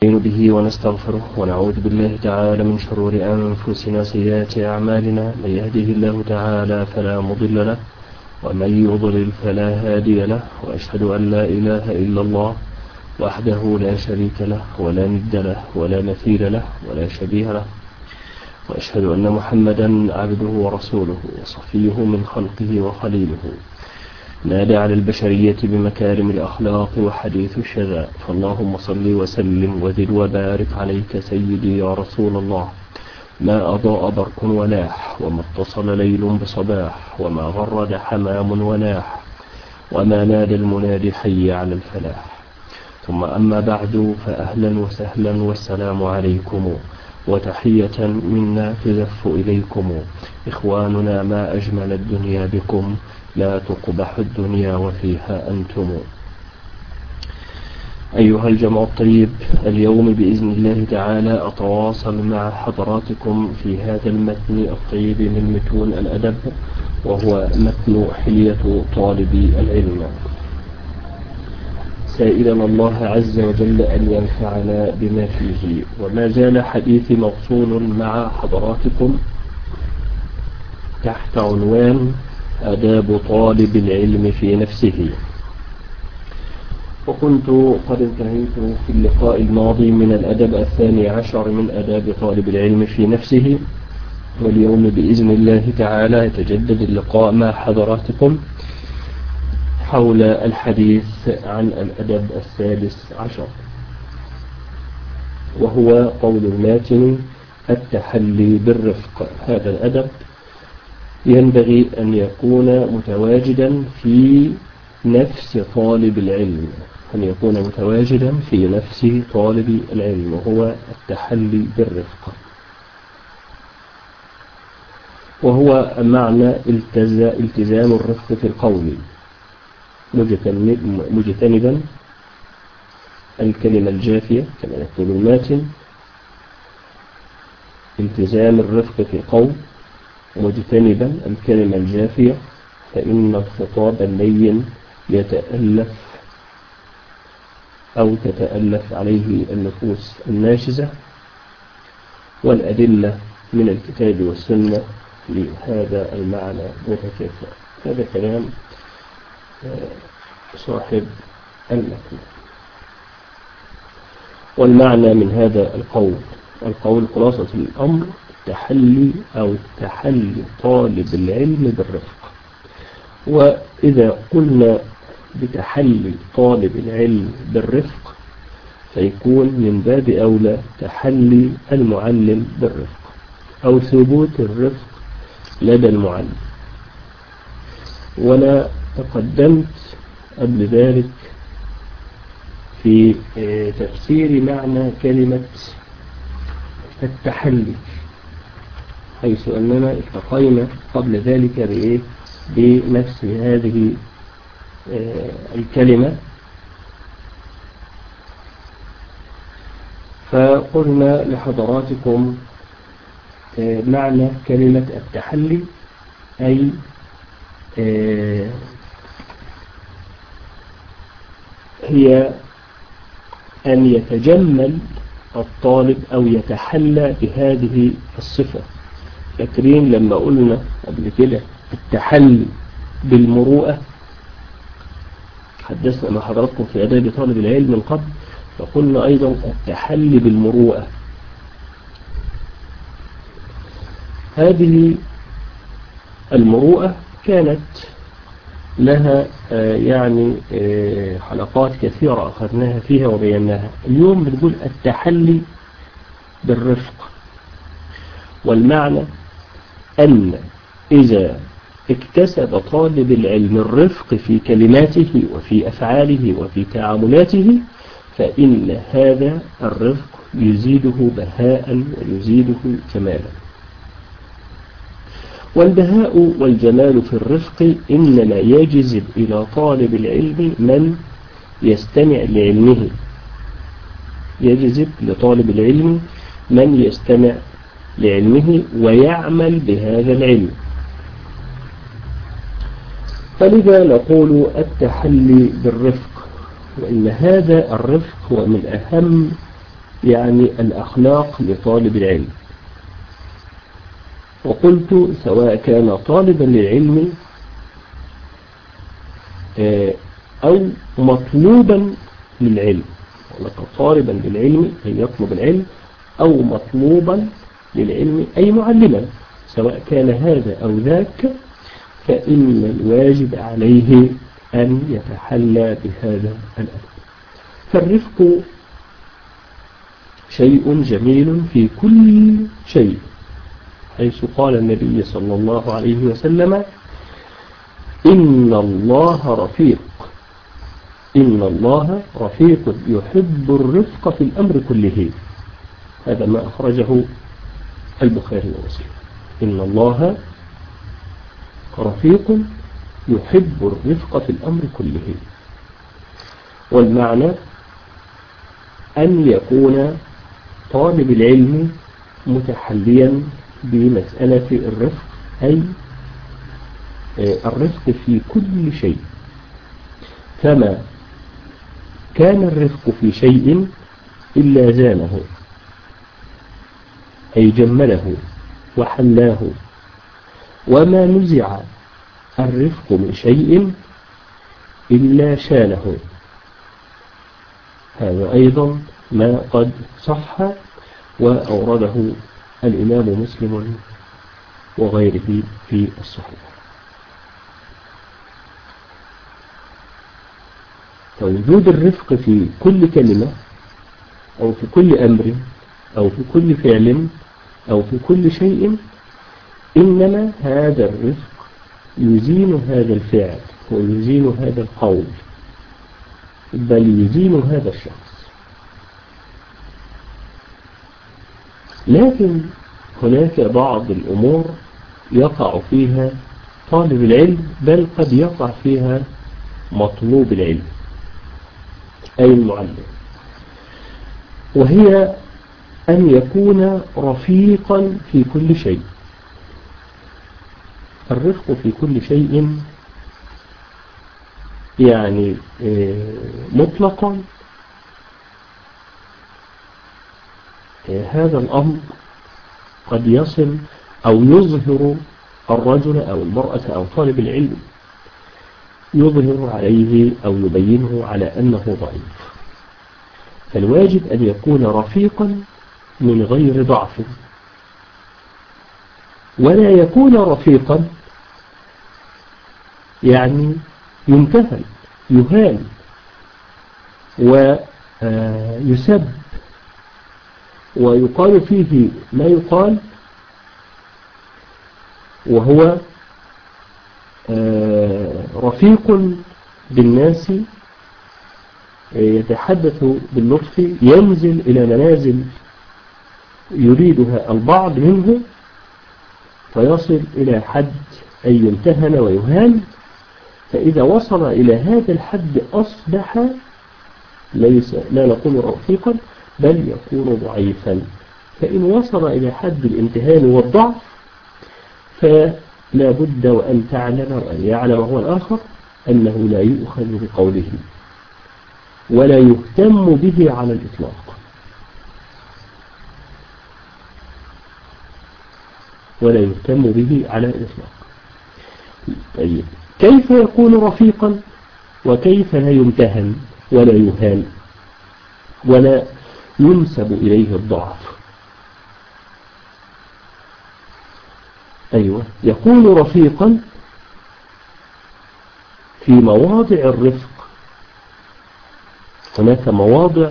به ونستغفره ونعوذ بالله تعالى من شرور أنفسنا وسيئات أعمالنا. من يهده الله تعالى فلا مضل له ومن يضلل فلا هادي له، وأشهد أن لا إله إلا الله وحده لا شريك له ولا ند له ولا مثيل له ولا شبيه له، وأشهد أن محمدا عبده ورسوله وصفيه من خلقه وخليله، نادى على البشرية بمكارم الأخلاق وحديث الشذا. فاللهم صل وسلم وزد وبارك عليك سيدي يا رسول الله. ما أضاء برق ولاح، وما اتصل ليل بصباح، وما غرد حمام وناح، وما نادى المنادي حي على الفلاح. ثم أما بعد، فأهلا وسهلا والسلام عليكم، وتحية منا تزف إليكم. إخواننا، ما أجمل الدنيا بكم، لا تقبح الدنيا وفيها أنتم. أيها الجمع الطيب، اليوم بإذن الله تعالى أتواصل مع حضراتكم في هذا المتن الطيب من متون الأدب، وهو متن حلية طالب العلم، سائلا الله عز وجل أن ينفعنا بما فيه. وما زال حديثي موصول مع حضراتكم تحت عنوان آداب طالب العلم في نفسه. وكنت قد انتهيت في اللقاء الماضي من الأدب 12 من آداب طالب العلم في نفسه، واليوم بإذن الله تعالى يتجدد اللقاء مع حضراتكم حول الحديث عن الأدب 13، وهو قول الماتن: التحلي بالرفق. هذا الأدب ينبغي أن يكون متواجدا في نفس طالب العلم، أن يكون متواجدا في نفس طالب العلم، وهو التحلي بالرفق، وهو معنى التزام الرفق في القول، مجتنبا الكلمة الجافية كما يقول الماتن. التزام الرفق في القول مجتنبا الكلمة الجافية، فإن الخطاب اللين يتألف أو تتألف عليه النفوس الناشزة، والأدلة من الكتاب والسنة لهذا المعنى متكافئة. هذا كلام صاحب المتن. والمعنى من هذا القول خلاصة الأمر التحلي أو تحلي طالب العلم بالرفق. وإذا قلنا بتحلي طالب العلم بالرفق، فيكون من باب أولى تحلي المعلم بالرفق، أو ثبوت الرفق لدى المعلم. وأنا تقدمت قبل ذلك في تفسير معنى كلمة التحلي، حيث أننا التقينا قبل ذلك بنفس هذه الكلمة، فقلنا لحضراتكم معنى كلمة التحلي، أي هي أن يتجمل الطالب أو يتحلى بهذه الصفة. فاكرين لما قلنا قبل كده التحلي بالمروءة، حدثنا مع حضراتكم في آداب طالب العلم من قبل، فقلنا أيضا التحلي بالمروءة. هذه المروءة كانت لها حلقات كثيرة أخذناها فيها وبيناها. اليوم بنقول التحلي بالرفق، والمعنى أن إذا اكتسب طالب العلم الرفق في كلماته وفي أفعاله وفي تعاملاته، فإن هذا الرفق يزيده بهاء ويزيده جمالا. والبهاء والجمال في الرفق إنما يجذب إلى طالب العلم من يستمع لعلمه، يجذب لطالب العلم من يستمع لعلمه ويعمل بهذا العلم. فلذا نقول التحلي بالرفق، وإن هذا الرفق هو من أهم يعني الأخلاق لطالب العلم. وقلت سواء كان طالبا للعلم أو مطلوبا للعلم، طالبا للعلم أي يطلب العلم، أو مطلوبا للعلم أي معلما، سواء كان هذا أو ذاك، فإن الواجب عليه أن يتحلى بهذا الأدب. فالرفق شيء جميل في كل شيء، حيث قال النبي صلى الله عليه وسلم: إن الله رفيق، إن الله رفيق يحب الرفق في الأمر كله. هذا ما أخرجه البخاري ومسلم. إن الله رفيق يحب الرفق في الأمر كله. والمعنى أن يكون طالب العلم متحليا بمسألة الرفق، أي الرفق في كل شيء. فما كان الرفق في شيء إلا زانه، أي جمله وحلاه، وما نزع الرفق من شيء إلا شانه. هذا أيضا ما قد صح وأورده الإمام مسلم وغيره في الصحيح. فوجود الرفق في كل كلمة أو في كل أمر أو في كل فعل أو في كل شيء، إنما هذا الرفق يزين هذا الفعل ويزين هذا القول، بل يزين هذا الشخص. لكن هناك بعض الأمور يقع فيها طالب العلم، بل قد يقع فيها مطلوب العلم أي المعلم، وهي أن يكون رفيقا في كل شيء. الرفق في كل شيء يعني مطلقا هذا الأمر قد يصل أو يظهر الرجل أو المرأة أو طالب العلم، يظهر عليه أو يبينه على أنه ضعيف. فالواجب أن يكون رفيقا من غير ضعف، ولا يكون رفيقا يعني يمتهن يهان ويسب ويقال فيه ما يقال، وهو رفيق بالناس يتحدث باللطف، ينزل إلى منازل يريدها البعض منه فيصل إلى حد أن يمتهن ويهان. فإذا وصل إلى هذا الحد أصبح لا نقول رفيقا بل يكون ضعيفا. فإن وصل إلى حد الامتهان والضعف فلا بد وأن تعلم وأن يعلم هو الآخر أنه لا يؤخذ بقوله ولا يهتم به على الإطلاق، ولا يهتم به على الإطلاق. طيب كيف يكون رفيقا وكيف لا يمتهن ولا يهان ولا ينسب إليه الضعف؟ أيوة، يكون رفيقا في مواضع الرفق. هناك مواضع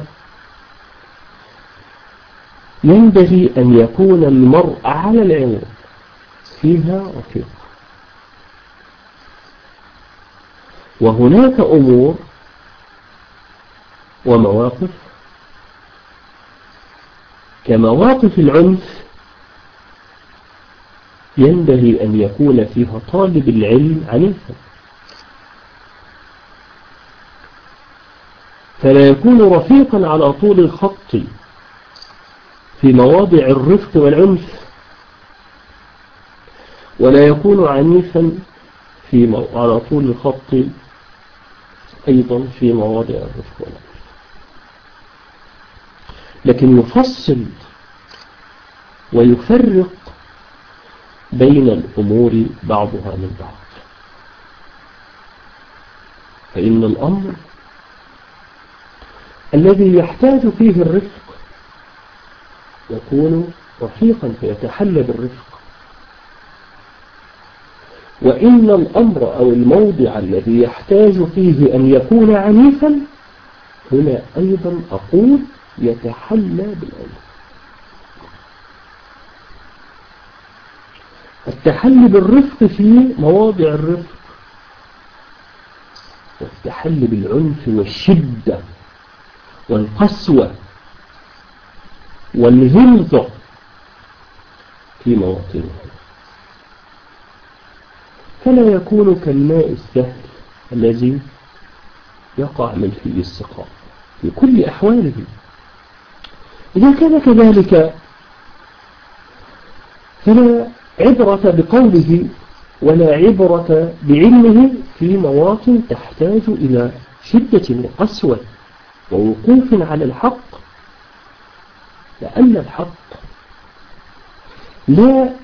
ينبغي أن يكون المرء على العموم فيها رفيق، وهناك أمور ومواقف كمواقف العنف ينبغي أن يكون فيها طالب العلم عنيفا، فلا يكون رفيقا على طول الخط في مواضع الرفق والعنف، ولا يكون عنيفا على طول الخط أيضا في مواضع الرفق والعنف. لكن يفصل ويفرق بين الأمور بعضها من بعض. فإن الأمر الذي يحتاج فيه الرفق يكون رفيقا فيتحلى بالرفق، وإن الأمر أو الموضع الذي يحتاج فيه أن يكون عنيفا هنا أيضا أقول يتحلى بالعنف. التحلي بالرفق في مواضع الرفق، والتحلي بالعنف والشدة والقسوة والغلظة في مواطنها، فلا يكون كالماء السهل الذي يقع من فيه السقاء في كل أحواله. إذا كان كذلك فلا عبرة بقوله ولا عبرة بعلمه في مواطن تحتاج إلى شدة وقسوة ووقوف على الحق، لأن الحق لا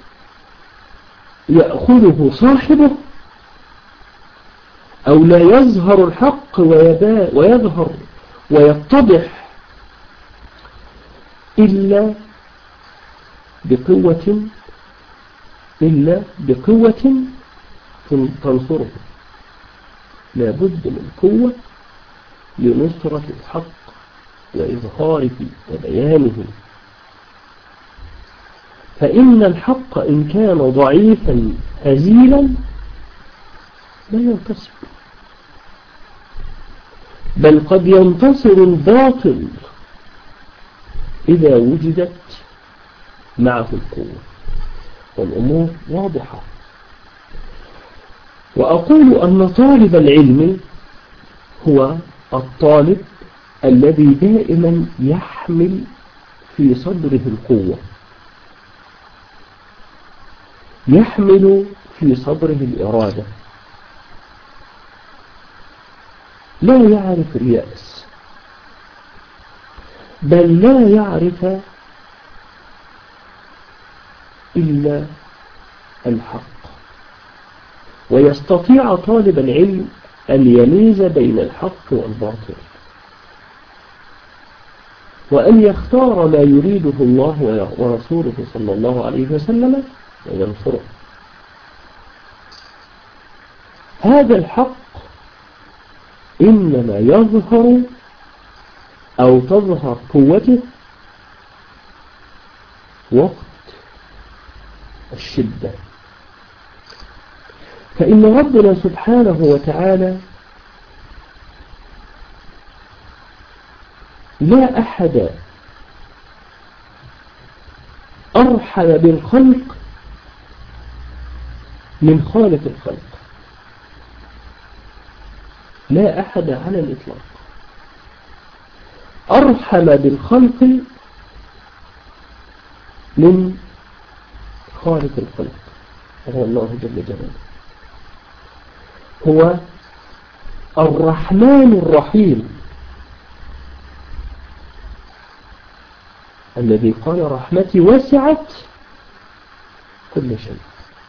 يأخذه صاحبه أو لا يظهر الحق ويظهر ويتضح إلا بقوة تنصره. لا بد من قوة لنصرة الحق وإظهاره وبيانه. فإن الحق إن كان ضعيفا هزيلا لا ينتصر، بل قد ينتصر الباطل إذا وجدت معه القوة، والأمور واضحة. وأقول أن طالب العلم هو الطالب الذي دائما يحمل في صدره القوة، يحمل في صدره الإرادة، لا يعرف اليأس، بل لا يعرف إلا الحق. ويستطيع طالب العلم أن يميز بين الحق والباطل، وأن يختار ما يريده الله ورسوله صلى الله عليه وسلم وينصره. هذا الحق إنما يظهر أو تظهر قوته وقت الشدة. فإن ربنا سبحانه وتعالى لا أحد أرحم بالخلق من خالق الخلق، لا أحد على الإطلاق أرحم بالخلق من خالق الخلق، هو الله جل جلاله. هو الرحمن الرحيم الذي قال رحمتي وسعت كل شيء.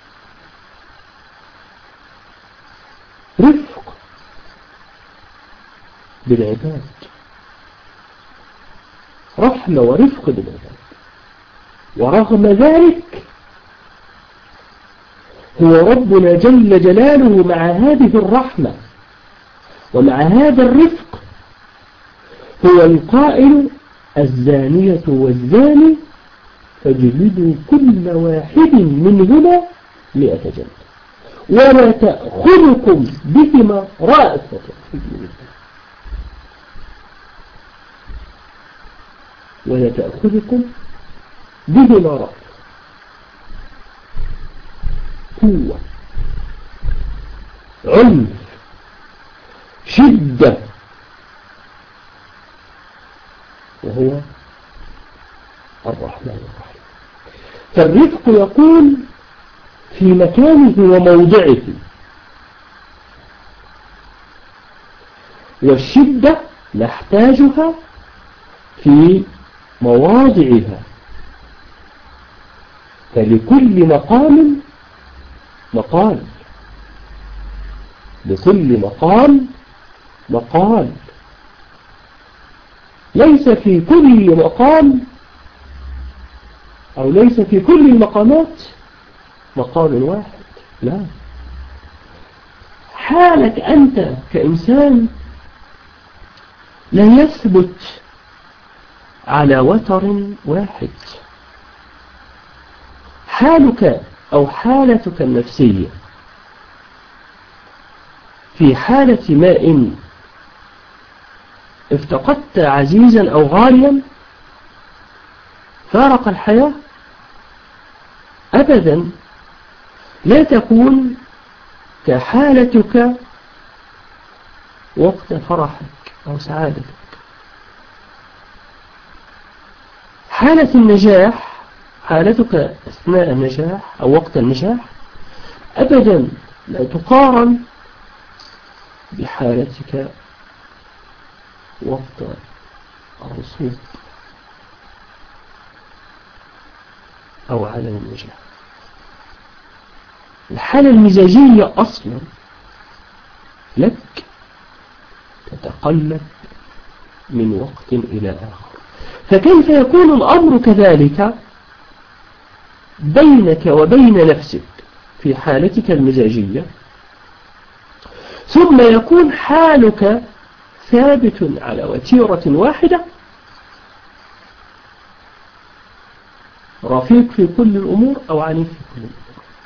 رفق بالعباد، رحمة ورفق بالعباد، ورغم ذلك هو ربنا جل جلاله مع هذه الرحمة ومع هذا الرفق هو القائل الزانية والزاني فاجلدوا كل واحد منهما 100 جلدة ولا تأخذكم بهما رأفة في دين الله، ولا تأخذكم بهما رأفة. قوة، عنف، شدة، وهو الرحمن الرحيم. فالرفق يقول في مكانه وموضعه، والشدة نحتاجها في مواضعها، فلكل مقام مقال، لكل مقام مقال، ليس في كل مقام أو ليس في كل المقامات مقال واحد، لا. حالك أنت كإنسان لا يثبت على وتر واحد. حالك أو حالتك النفسية في حالة ما إن افتقدت عزيزا أو غاليا فارق الحياة، أبدا لا تكون كحالتك وقت فرحك أو سعادتك. حالة النجاح، حالتك أثناء النجاح أو وقت النجاح أبدا لا تقارن بحالتك وقت الرسوب أو عدم النجاح. الحالة المزاجية أصلا لك تتقلب من وقت إلى آخر، فكيف يكون الأمر كذلك بينك وبين نفسك في حالتك المزاجية، ثم يكون حالك ثابت على وتيرة واحدة، رفيق في كل الأمور أو عنيف في كل الأمور.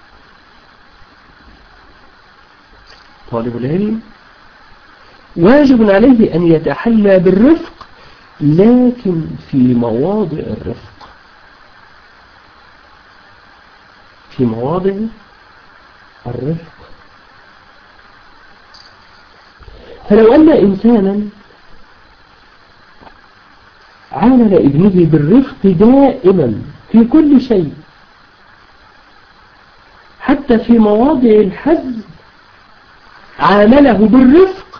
طالب العلم واجب عليه أن يتحلى بالرفق، لكن في مواضع الرفق، في مواضع الرفق. فلو أن إنسانا عامل ابنه بالرفق دائما في كل شيء، حتى في مواضع الحزم عامله بالرفق،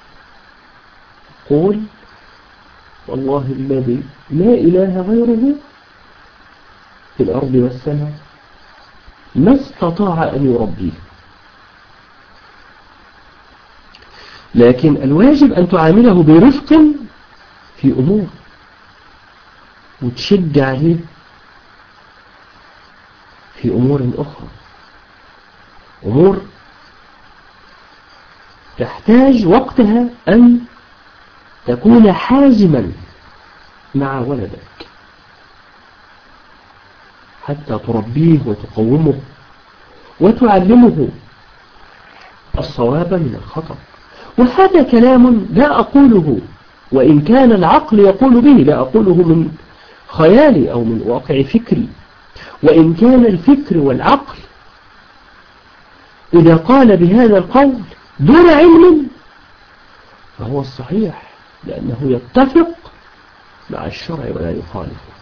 قول والله الذي لا إله غيره في الأرض والسماء ما استطاع أن يربيه. لكن الواجب أن تعامله برفق في أمور، وتشد عليه في أمور أخرى، أمور تحتاج وقتها أن تكون حازما مع ولدك حتى تربيه وتقومه وتعلمه الصواب من الخطأ. وهذا كلام لا أقوله وإن كان العقل يقول به، لا أقوله من خيالي أو من واقع فكري، وإن كان الفكر والعقل إذا قال بهذا القول دون علم فهو الصحيح، لأنه يتفق مع الشرع ولا يخالفه،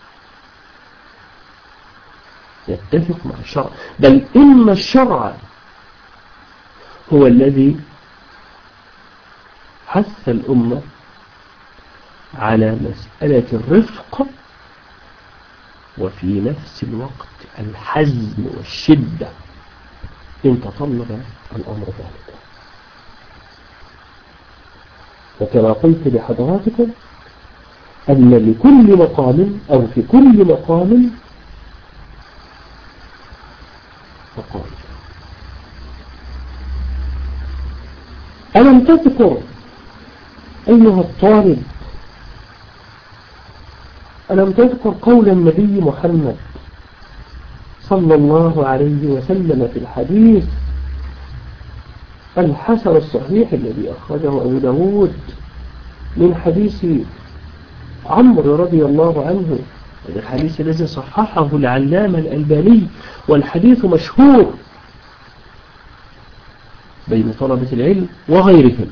يتفق مع الشرع، بل إن الشرع هو الذي حث الأمة على مسألة الرفق وفي نفس الوقت الحزم والشدة إن تطلب الأمر ذلك. وكما قلت لحضراتكم أن لكل مقام أو في كل مقام مقام. ألم تذكر أيها الطالب، ألم تذكر قول النبي محمد صلى الله عليه وسلم في الحديث الحسن الصحيح الذي أخرجه أبو داود من حديث عمرو رضي الله عنه، الحديث الذي صححه العلامة الألباني، والحديث مشهور بين طلبة العلم وغيرهم،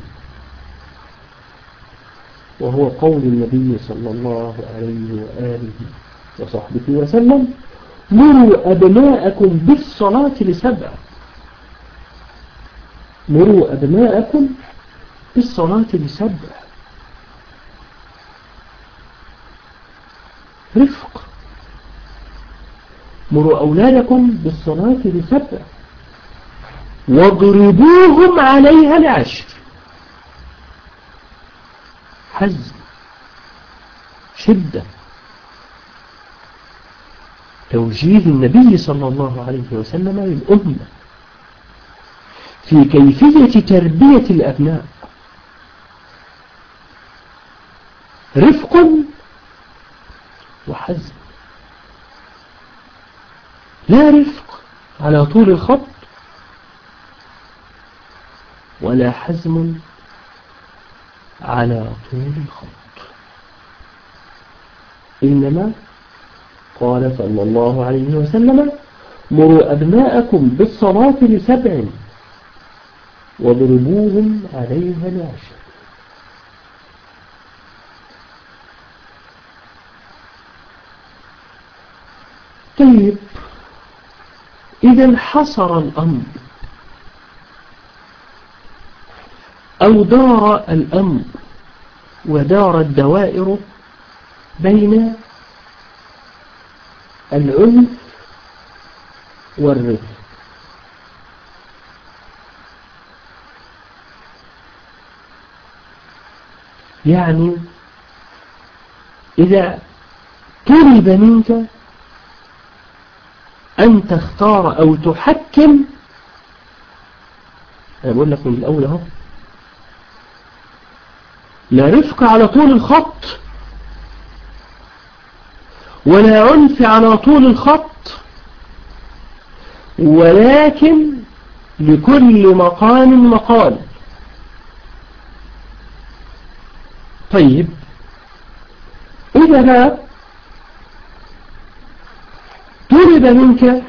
وهو قول النبي صلى الله عليه وآله وصحبه وسلم مروا أبناءكم بالصلاة ل7، مروا أبناءكم بالصلاة ل7. رفق. مروا أولادكم بالصلاة ل7 واضربوهم عليها ل10. حزم، شدة، توجيه النبي صلى الله عليه وسلم للأمة في كيفية تربية الأبناء. رفق وحزم، لا رفق على طول الخط ولا حزم على طول الخط، إنما قال صلى الله عليه وسلم مروا أبناءكم بالصلاة ل7 واضربوهم عليها ل10. طيب، إذا انحصر الأمر أو دار الأمر ودار الدوائر بين العنف والرفق، يعني إذا طلب منك أن تختار أو تحكم، أنا بقول لك من الأول أهو، لا رفق على طول الخط ولا عنف على طول الخط، ولكن لكل مقام مقال. طيب، إذا طلب منك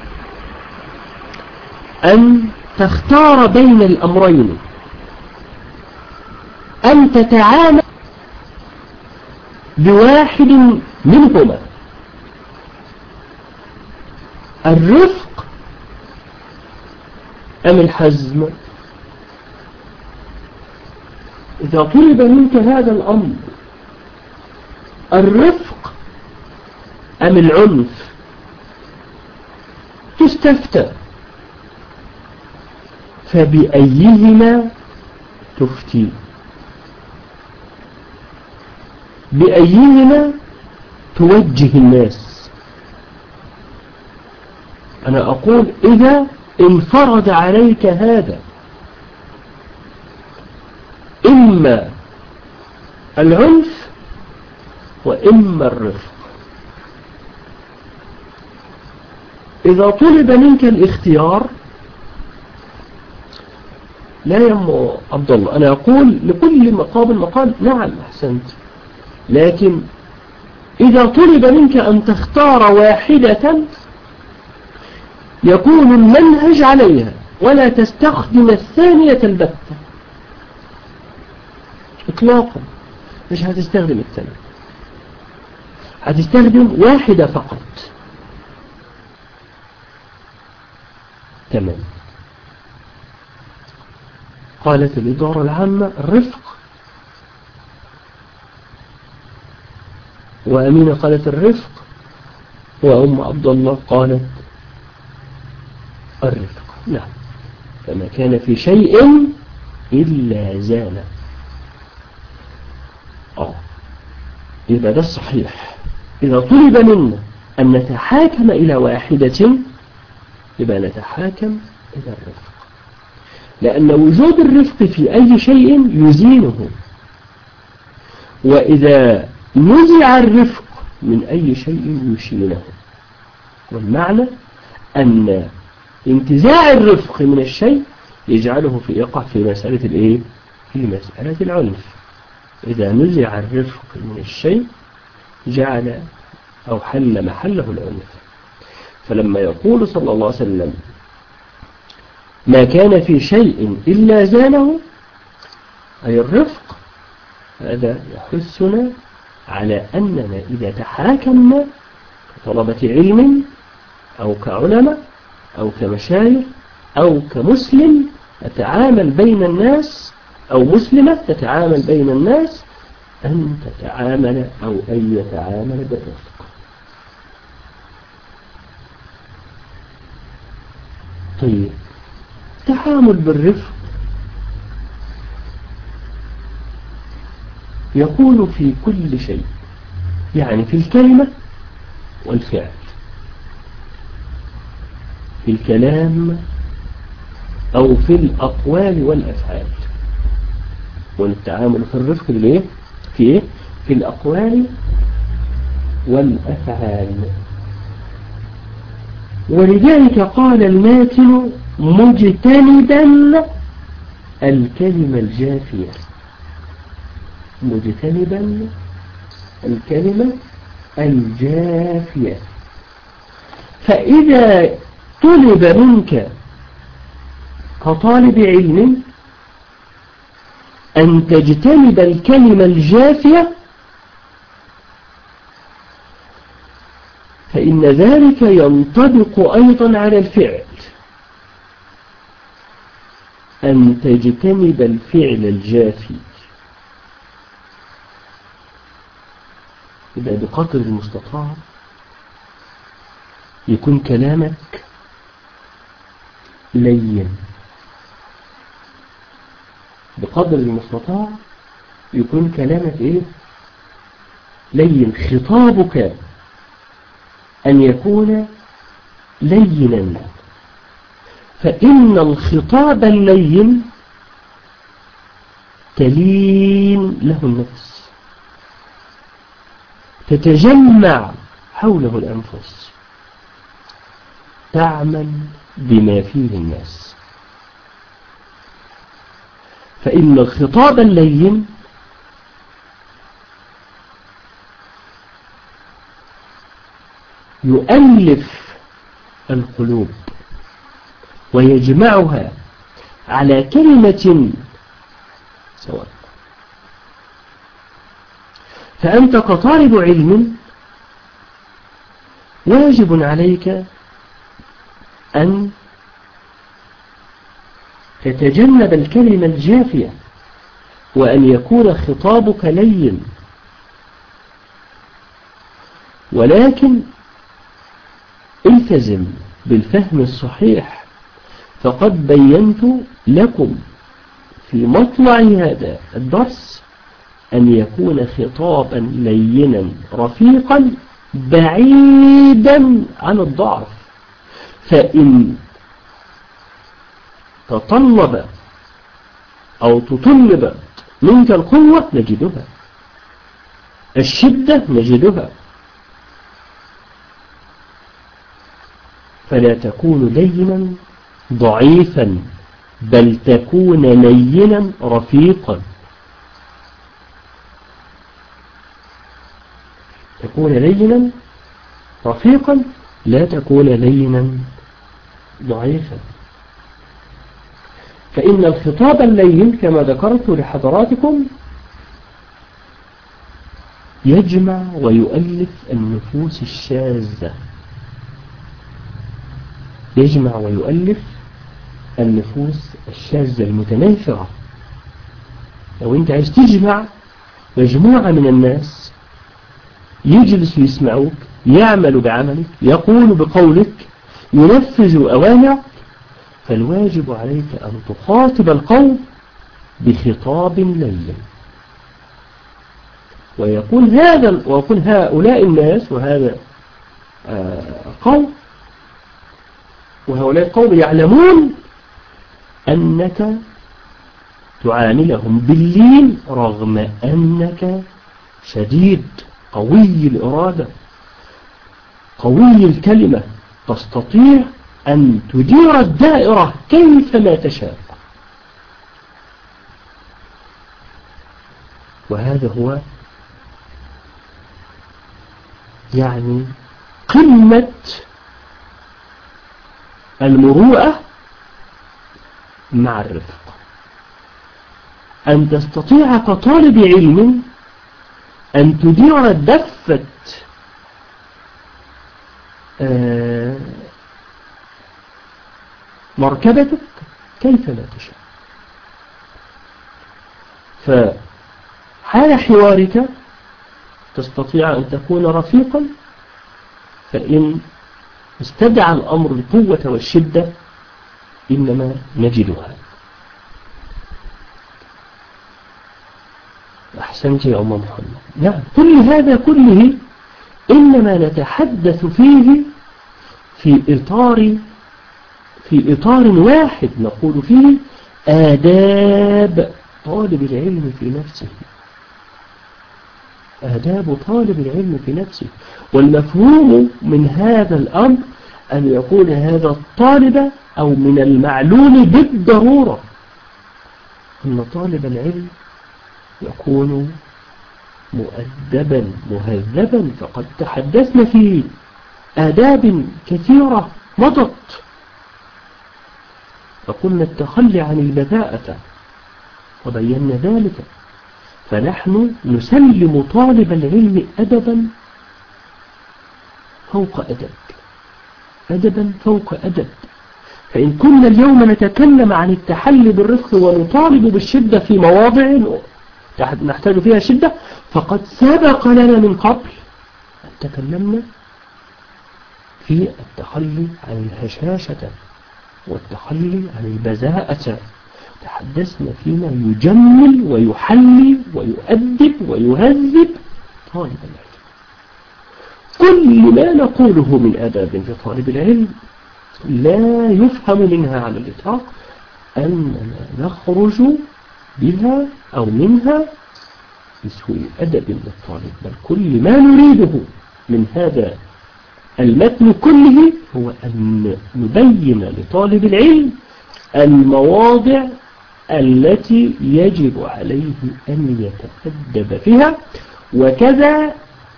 أن تختار بين الأمرين، أن تتعامل بواحد منهما، الرفق أم الحزم؟ إذا طلب منك هذا الأمر، الرفق أم العنف، تستفتى، فبأيهما تفتي؟ بأيهما توجه الناس؟ أنا أقول إذا انفرد عليك هذا، إما العنف وإما الرفق. إذا طلب منك الاختيار، لا يا عبد الله، أنا أقول لكل مقام مقال، نعم أحسنت، لكن إذا طلب منك أن تختار واحدة يكون المنهج عليها ولا تستخدم الثانية البتة إطلاقا، مش هتستخدم الثانية، هتستخدم واحدة فقط. تمام. قالت الإدارة العامة الرفق، وأمينة قالت الرفق، وأم عبد الله قالت الرفق. نعم، فما كان في شيء إلا زانه. يبقى ده الصحيح. إذا طلب منا أن نتحاكم إلى واحدة يبقى نتحاكم إلى الرفق، لأن وجود الرفق في أي شيء يزينه، وإذا نزع الرفق من أي شيء يشينه. والمعنى أن انتزاع الرفق من الشيء يجعله يقع في مسألة الإيه؟ في مسألة العنف. إذا نزع الرفق من الشيء جعل أو حل محله العنف. فلما يقول صلى الله عليه وسلم ما كان في شيء إلا زانه، أي الرفق، هذا يحثنا على أننا إذا تحاكمنا كطلبة علم أو كعلماء أو كمشايخ أو كمسلم أتعامل بين الناس، أو مسلمة تتعامل بين الناس، أن تتعامل أو أن يتعامل بالرفق. طيب، تعامل بالرفق يكون في كل شيء، يعني في الكلمة والفعل، في الكلام أو في الأقوال والأفعال. والتعامل في الرفق ليه؟ في إيه؟ في الأقوال والأفعال. ولذلك قال الماتن مجتنبا الكلمة الجافية، مجتنبا الكلمة الجافية. فإذا طلب منك كطالب علم أن تجتنب الكلمة الجافية، فإن ذلك ينطبق أيضا على الفعل، أن تجتنب الفعل الجافي. إذا بقدر المستطاع يكون كلامك لين، بقدر المستطاع يكون كلامك إيه؟ لين. خطابك أن يكون لينا، فإن الخطاب اللين تلين له النفس، تتجمع حوله الأنفس، تعمل بما فيه الناس. فإن الخطاب اللين يؤلف القلوب ويجمعها على كلمة سواء. فأنت كطالب علم واجب عليك أن تتجنب الكلمة الجافية، وأن يكون خطابك لين. ولكن التزم بالفهم الصحيح، فقد بينت لكم في مطلع هذا الدرس أن يكون خطابا لينا رفيقا بعيدا عن الضعف. فإن تطلب أو تطلب منك القوة نجدها، الشدة نجدها، فلا تكون لينا ضعيفا، بل تكون لينا رفيقا، تكون لينا رفيقا، لا تكون لينا ضعيفا. فإن الخطاب اللين كما ذكرت لحضراتكم يجمع ويؤلف النفوس الشاذة، يجمع ويؤلف النفوس الشاذة المتنافرة. لو أنت عايز تجمع مجموعة من الناس يجلس يسمعوك، يعمل بعملك، يقول بقولك، ينفذ أوامرك، فالواجب عليك أن تخاطب القوم بخطاب لين. ويكون هؤلاء الناس، وهذا قوم، وهؤلاء القوم يعلمون أنك تعاملهم باللين رغم أنك شديد قوي الإرادة قوي الكلمة، تستطيع أن تدير الدائرة كيفما تشاء. وهذا هو يعني قمة المروءة مع الرفق، أن تستطيع كطالب علم أن تدير دفة مركبتك كيفما تشاء. حال حوارك تستطيع أن تكون رفيقا، فإن استدعى الأمر القوة والشدة إنما نجدها. أحسنت يا أم محمد. نعم، كل هذا كله إنما نتحدث فيه في إطار واحد، نقول فيه آداب طالب العلم في نفسه، آداب طالب العلم في نفسه. والمفهوم من هذا الأمر أن يكون هذا الطالب، أو من المعلوم بالضرورة أن طالب العلم يكون مؤدبا مهذبا. فقد تحدثنا في آداب كثيرة مضت، فقلنا التخلي عن البذاءة وبينا ذلك. فنحن نسلم طالب العلم أدبا فوق أدب، أدبا فوق أدب. فإن كنا اليوم نتكلم عن التحلي بالرفق ونطالب بالشدة في مواضع نحتاج فيها شدة، فقد سبق لنا من قبل أن تكلمنا في التخلي عن الهشاشة والتخلي عن البذاءة. تحدثنا فيما يجمل ويحلي ويؤدب ويهذب طالب العلم. كل ما نقوله من آداب في طالب العلم لا يفهم منها على الإطلاق أننا نخرج بها أو منها بسوء أدب للطالب، بل كل ما نريده من هذا المتن كله هو أن نبين لطالب العلم المواضع التي يجب عليه أن يتأدب فيها، وكذا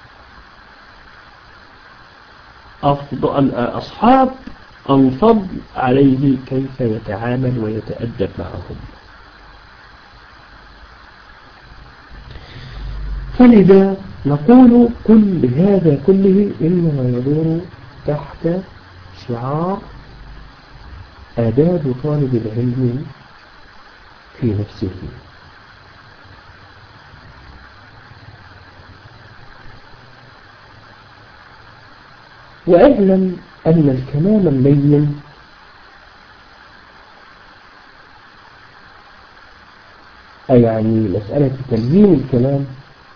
أصحاب الفضل عليه كيف يتعامل ويتأدب معهم. فلذا نقول كل هذا كله إنما يدور تحت شعار آداب طالب العلم في نفسه. وأعلم أن الكلام اللين أي يعني مسألة تليين الكلام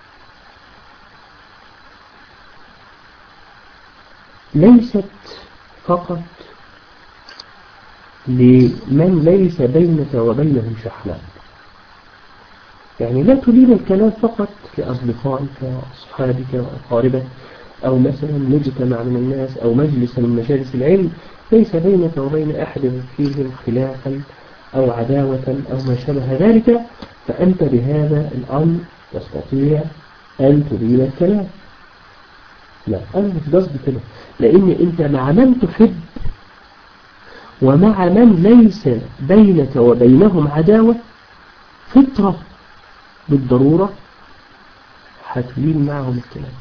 ليست فقط لمن ليس بينك وبينهم شحناء، يعني لا تلين الكلام فقط لأصدقائك وأصحابك وأقاربك، أو مثلا مجتمع من الناس أو مجلس من مجالس العلم ليس بينك وبين أحد فيهم خلافا أو عداوة أو ما شابه ذلك، فأنت بهذا الأمر تستطيع أن تلين الكلام. لا، أنا مش قصدي كده، لأن أنت مع من تحب ومع من ليس بينك وبينهم عداوة فطرة بالضرورة هتلين معهم الكلام.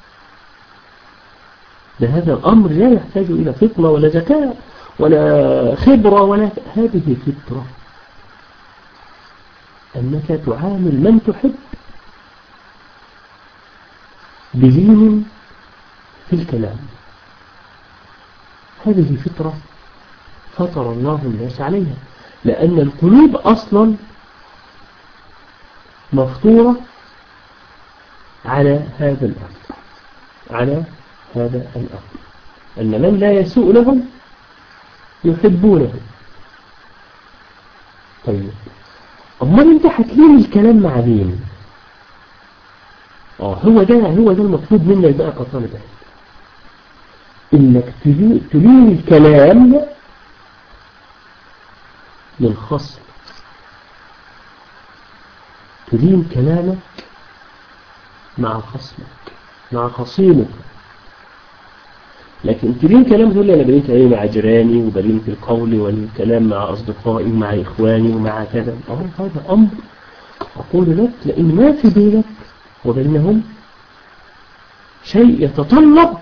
هذا الأمر لا يحتاج إلى فطنة ولا ذكاء ولا خبرة ولا هذه فطرة، أنك تعامل من تحب بلين في الكلام. هذه فطرة فطر الله الناس عليها، لأن القلوب أصلا مفطورة على هذا الأمر، على هذا الأمر، أن من لا يسوء لهم يحبونه. طيب أما أنت هتلين الكلام مع مين؟ هو ده المطلوب منك بقى كطالب علم، إنك تلين الكلام للخصم، تلين كلامك مع خصمك مع خصيمك. لكن تلين كلام تقول لي أنا بليت عليه مع جيراني وبلين في القول والكلام مع أصدقائي ومع إخواني ومع كذا، هذا أمر أقول لك لأن ما في بينك وبينهم شيء يتطلب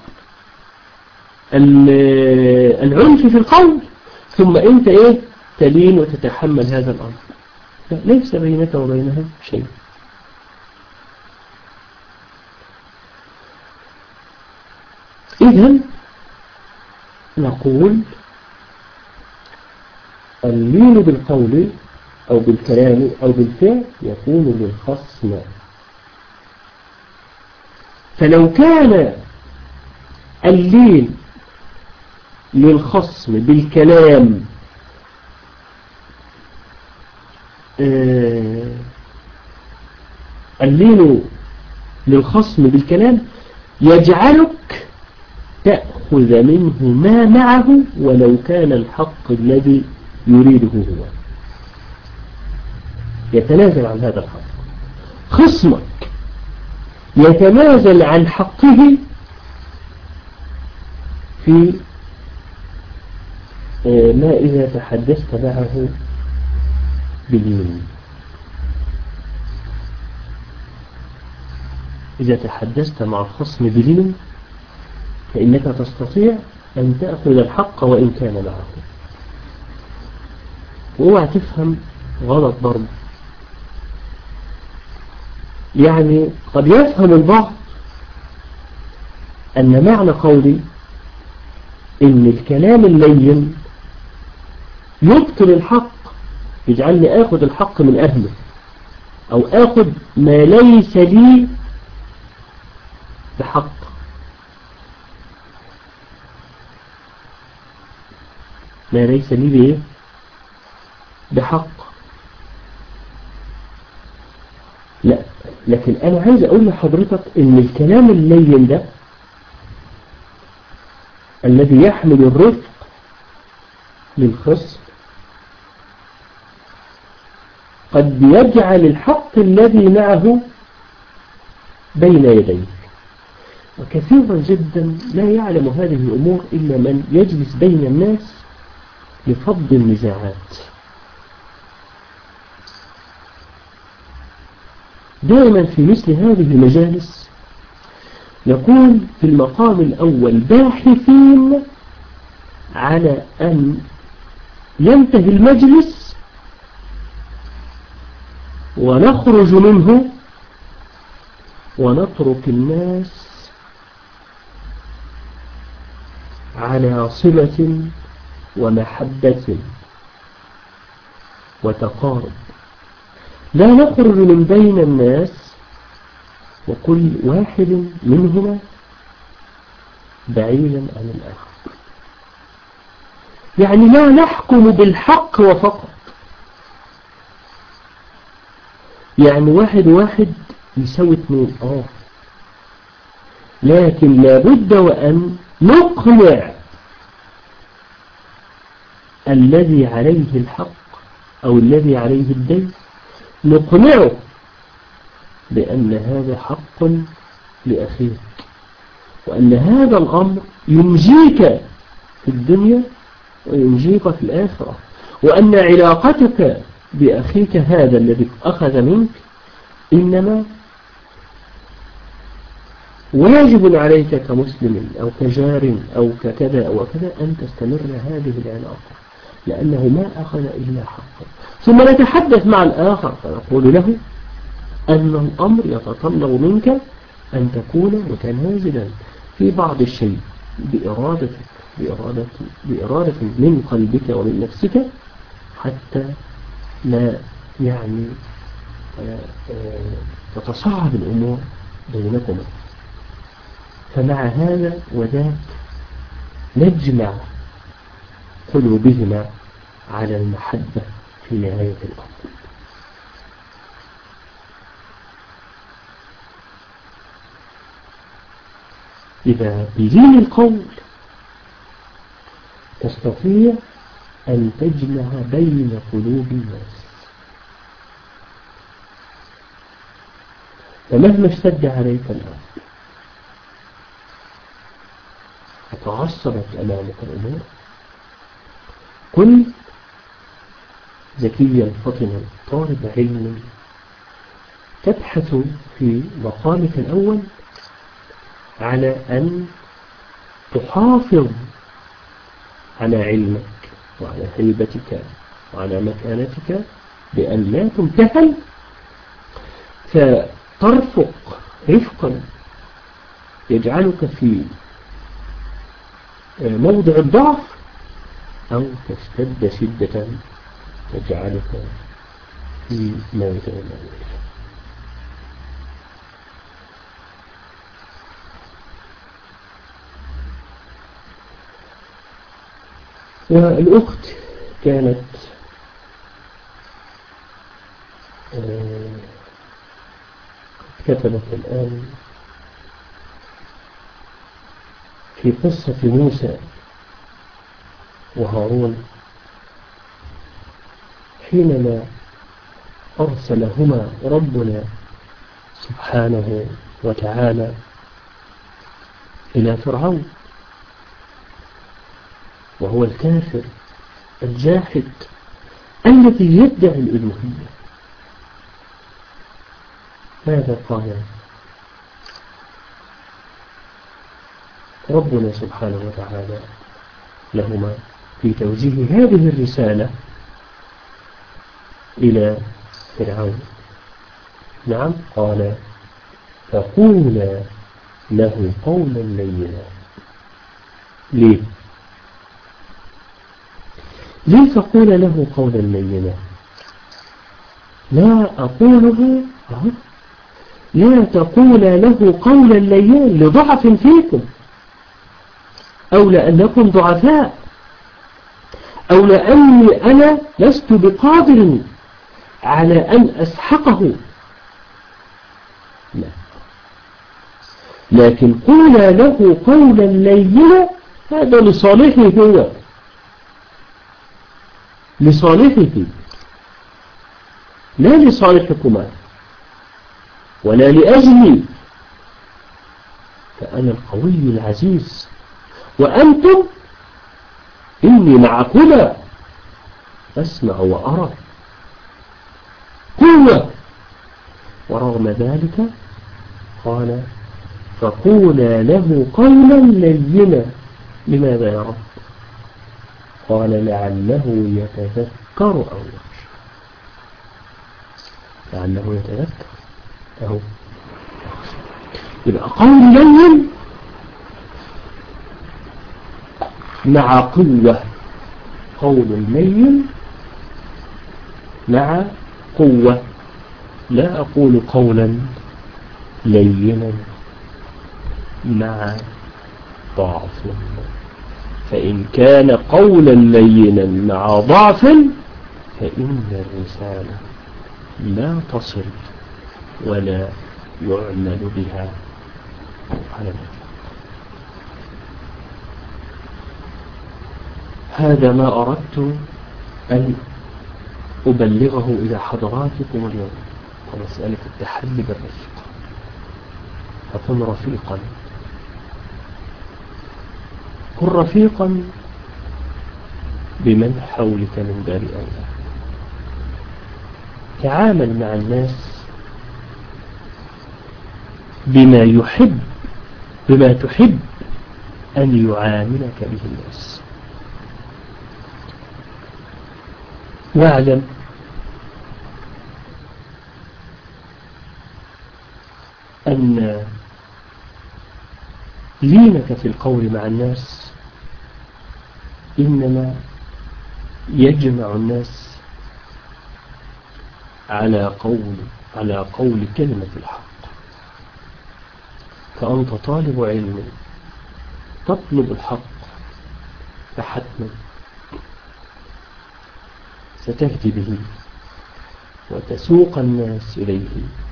العنف في القول، ثم أنت تلين وتتحمل هذا الأمر. لا، ليس بينك وبينهم شيء. إذن نقول اللين بالقول أو بالكلام أو بالفعل يكون للخصم. فلو كان اللين للخصم بالكلام اللين للخصم بالكلام يجعلك تأخذ منه ما معه ولو كان الحق الذي يريده هو، يتنازل عن هذا الحق. خصمك يتنازل عن حقه في ما إذا تحدثت معه باليمين. إذا تحدثت مع الخصم باليمين فإنك تستطيع أن تأخذ الحق وإن كان معه. واوعى تفهم غلط برضه، يعني قد يفهم البعض أن معنى قولي إن الكلام اللين يبطل الحق، يجعلني آخذ الحق من أهله أو آخذ ما ليس لي بحق. ما ليس لي بإيه؟ بحق. لا، لكن أنا عايز أقول لحضرتك إن الكلام اللين ده الذي يحمل الرفق للخصم قد يجعل الحق الذي معه بين يديه. وكثيرا جدا لا يعلم هذه الأمور إلا من يجلس بين الناس لفض النزاعات. دائما في مثل هذه المجالس نكون في المقام الأول باحثين على أن ينتهي المجلس ونخرج منه ونترك الناس على صلة ومحبة وتقارب. لا نخرج من بين الناس وكل واحد منهما بعيدا عن الآخر، يعني لا نحكم بالحق وفقط، يعني واحد يساوي 2 لكن لابد وأن نقنع الذي عليه الحق أو الذي عليه الدين، نقنعه بأن هذا حق لأخيك، وأن هذا الأمر ينجيك في الدنيا وينجيك في الآخرة، وأن علاقتك بأخيك هذا الذي أخذ منك إنما واجب عليك كمسلم أو كجار أو ككذا أو كذا أن تستمر هذه العلاقة، لأنه ما أخذ إلا حقا. ثم نتحدث مع الآخر فنقول له أن الأمر يتطلب منك أن تكون متنازلا في بعض الشيء بإرادة من قلبك ومن نفسك، حتى لا يعني تتصاعد الأمور بينكما. فمع هذا وذاك نجمع قلوبهما على المحبة في نهاية الأمر. إذا بلين القول تستطيع أن تجمع بين قلوب الناس، فمهما اشتد عليك الأمر وتعصبت أمامك الأمور، كن ذكيا فطنا طالب علم تبحث في مقامك الأول على أن تحافظ على علمك وعلى هيبتك وعلى مكانتك بأن لا تمتهن، فترفق رفقا يجعلك في موضع الضعف أو تشتد شدة تجعلك في موضع الأول. والأخت كانت كتبت الآن في قصة موسى وهارون حينما أرسلهما ربنا سبحانه وتعالى إلى فرعون وهو الكافر الجاحد الذي يدعي الإلوهية. ماذا قال ربنا سبحانه وتعالى لهما في توجيه هذه الرسالة إلى فرعون؟ نعم، قال فقولا له قولا لينا. ليه فقول له قولا لينا؟ لا أقوله لا تقول له قولا لينا لضعف فيكم أو لأنكم ضعفاء أو لأني أنا لست بقادر على أن أسحقه، لا، لكن قولا له قولا لينا هذا لصالحه هو، لصالحه لا لصالحكما ولا لأجلي، فأنا القوي العزيز وأنتم إني معكما أسمع وأرى قوة. ورغم ذلك قال فقولا له قولا لينا. لماذا يا رب؟ قال لعله يتذكر أو يخشى. لعله يتذكر أو يخشى. يبقى قول لين مع قوة، قول لين مع قوة. لا أقول قولا لينا مع ضعف، فإن كان قولا لينا مع ضعف فإن الرسالة لا تصل ولا يعمل بها على الإطلاق. هذا ما أردت أن أبلغه إلى حضراتكم اليوم، ومسألة التحلي بالرفق. فكن رفيقا، كن رفيقا بمن حولك من باب أولى. تعامل مع الناس بما تحب أن يعاملك به الناس. واعلم أن لينك في القول مع الناس إنما يجمع الناس على قول كلمة الحق. فأنت طالب علم تطلب الحق، فحتما ستهدي به وتسوق الناس إليه.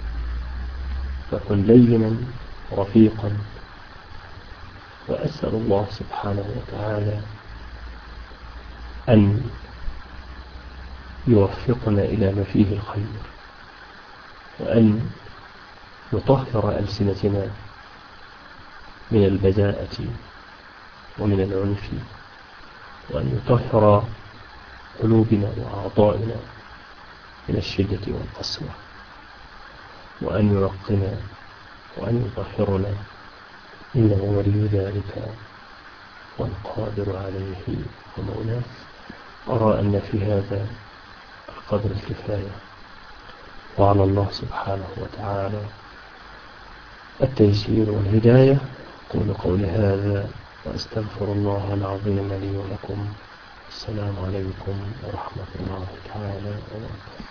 فكن لينا رفيقا، وأسأل الله سبحانه وتعالى أن يوفقنا إلى ما فيه الخير، وأن يطهر ألسنتنا من البذاءة ومن العنف، وأن يطهر قلوبنا وأعضائنا من الشدة والقسوة، وأن يرقنا وأن يطهرنا، إنه ولي ذلك والقادر عليه ومولاه. أرى أن في هذا القدر الكفاية، وعلى الله سبحانه وتعالى التيسير والهداية. أقول قولي هذا وأستغفر الله العظيم لي ولكم. السلام عليكم ورحمة الله تعالى وبركاته.